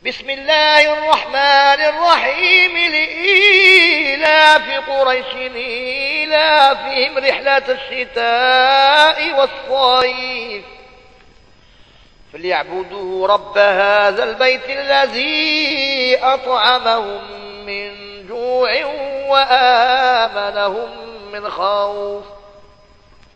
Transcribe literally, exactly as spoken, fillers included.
بسم الله الرحمن الرحيم لإيلاف قريش إيلافهم رحلة الشتاء والصيف فليعبدوا رب هذا البيت الذي أطعمهم من جوع وآمنهم من خوف